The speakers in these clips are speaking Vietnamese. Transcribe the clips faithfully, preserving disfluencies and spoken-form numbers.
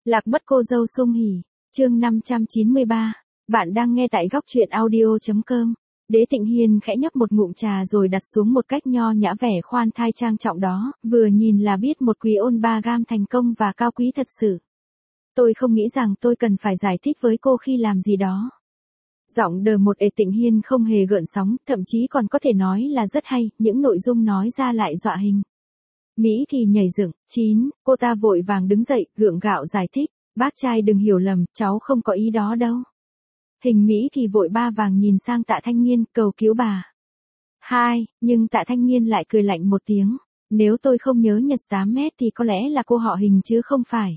Lạc mất cô dâu Sung Hỉ, chương năm trăm chín mươi ba. Bạn đang nghe tại góc truyện audio chấm com. Đế Tịnh Hiên khẽ nhấp một ngụm trà rồi đặt xuống một cách nho nhã vẻ khoan thai trang trọng đó, vừa nhìn là biết một quý ôn ba gam thành công và cao quý thật sự. Tôi không nghĩ rằng tôi cần phải giải thích với cô khi làm gì đó. Giọng đờ một Đế Tịnh Hiên không hề gợn sóng, thậm chí còn có thể nói là rất hay, những nội dung nói ra lại dọa hình. Mỹ Kỳ nhảy dựng, chín, cô ta vội vàng đứng dậy, gượng gạo giải thích, bác trai đừng hiểu lầm, cháu không có ý đó đâu. Hình Mỹ Kỳ vội ba vàng nhìn sang Tạ Thanh Nghiên, cầu cứu bà. Hai, nhưng Tạ Thanh Nghiên lại cười lạnh một tiếng, nếu tôi không nhớ nhật tám mét thì có lẽ là cô họ Hình chứ không phải.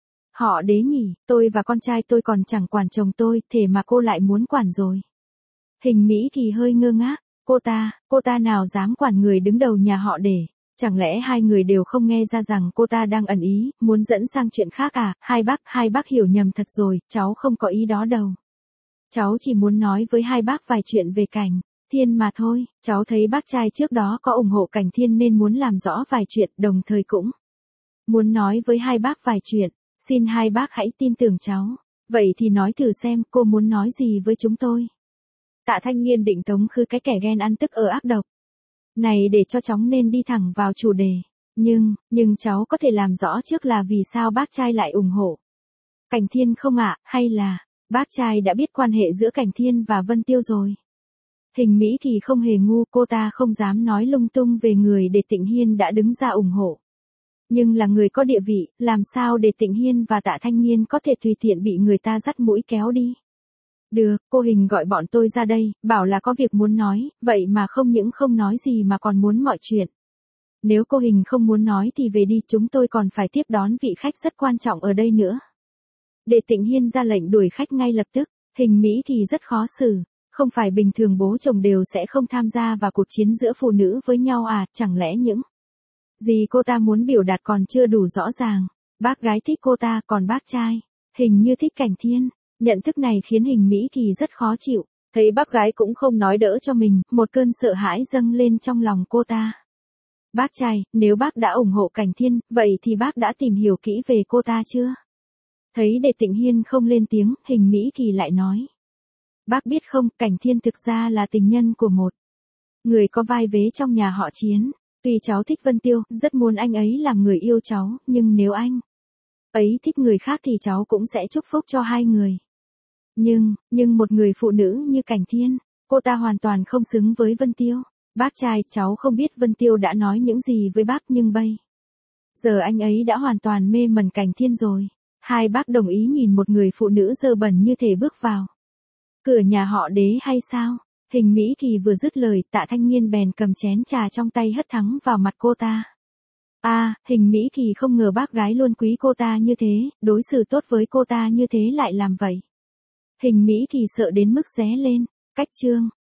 Họ Đế nhỉ, tôi và con trai tôi còn chẳng quản chồng tôi, thế mà cô lại muốn quản rồi. Hình Mỹ Kỳ hơi ngơ ngác, cô ta, cô ta nào dám quản người đứng đầu nhà họ Đế. Chẳng lẽ hai người đều không nghe ra rằng cô ta đang ẩn ý, muốn dẫn sang chuyện khác à? Hai bác, hai bác hiểu nhầm thật rồi, cháu không có ý đó đâu. Cháu chỉ muốn nói với hai bác vài chuyện về Cảnh Thiên mà thôi, cháu thấy bác trai trước đó có ủng hộ Cảnh Thiên nên muốn làm rõ vài chuyện, đồng thời cũng muốn nói với hai bác vài chuyện, xin hai bác hãy tin tưởng cháu. Vậy thì nói thử xem cô muốn nói gì với chúng tôi. Tạ Thanh Nghiên định tống khứ cái kẻ ghen ăn tức ở ác độc này để cho chóng nên đi thẳng vào chủ đề. Nhưng, nhưng cháu có thể làm rõ trước là vì sao bác trai lại ủng hộ Cảnh Thiên không ạ, hay là bác trai đã biết quan hệ giữa Cảnh Thiên và Vân Tiêu rồi. Hình Mỹ Kỳ không hề ngu, cô ta không dám nói lung tung về người để Tịnh Hiên đã đứng ra ủng hộ. Nhưng là người có địa vị, làm sao để Tịnh Hiên và Tạ Thanh Nghiên có thể tùy tiện bị người ta dắt mũi kéo đi. Được, cô Hình gọi bọn tôi ra đây, bảo là có việc muốn nói, vậy mà không những không nói gì mà còn muốn mọi chuyện. Nếu cô Hình không muốn nói thì về đi, chúng tôi còn phải tiếp đón vị khách rất quan trọng ở đây nữa. Để Tịnh Hiên ra lệnh đuổi khách ngay lập tức, Hình Mỹ thì rất khó xử, không phải bình thường bố chồng đều sẽ không tham gia vào cuộc chiến giữa phụ nữ với nhau à, chẳng lẽ những gì cô ta muốn biểu đạt còn chưa đủ rõ ràng. Bác gái thích cô ta, còn bác trai hình như thích Cảnh Thiên. Nhận thức này khiến Hình Mỹ Kỳ rất khó chịu, thấy bác gái cũng không nói đỡ cho mình, một cơn sợ hãi dâng lên trong lòng cô ta. Bác trai, nếu bác đã ủng hộ Cảnh Thiên, vậy thì bác đã tìm hiểu kỹ về cô ta chưa? Thấy Đế Tịnh Hiên không lên tiếng, Hình Mỹ Kỳ lại nói. Bác biết không, Cảnh Thiên thực ra là tình nhân của một người có vai vế trong nhà họ Chiến. Tuy cháu thích Vân Tiêu, rất muốn anh ấy làm người yêu cháu, nhưng nếu anh ấy thích người khác thì cháu cũng sẽ chúc phúc cho hai người. Nhưng, nhưng một người phụ nữ như Cảnh Thiên, cô ta hoàn toàn không xứng với Vân Tiêu. Bác trai, cháu không biết Vân Tiêu đã nói những gì với bác nhưng bây giờ anh ấy đã hoàn toàn mê mẩn Cảnh Thiên rồi. Hai bác đồng ý nhìn một người phụ nữ dơ bẩn như thể bước vào cửa nhà họ Đế hay sao? Hình Mỹ Kỳ vừa dứt lời, Tạ Thanh Nghiên bèn cầm chén trà trong tay hất thẳng vào mặt cô ta. A, à, Hình Mỹ Kỳ không ngờ bác gái luôn quý cô ta như thế, đối xử tốt với cô ta như thế lại làm vậy. Hình Mỹ Kỳ sợ đến mức ré lên, cách chương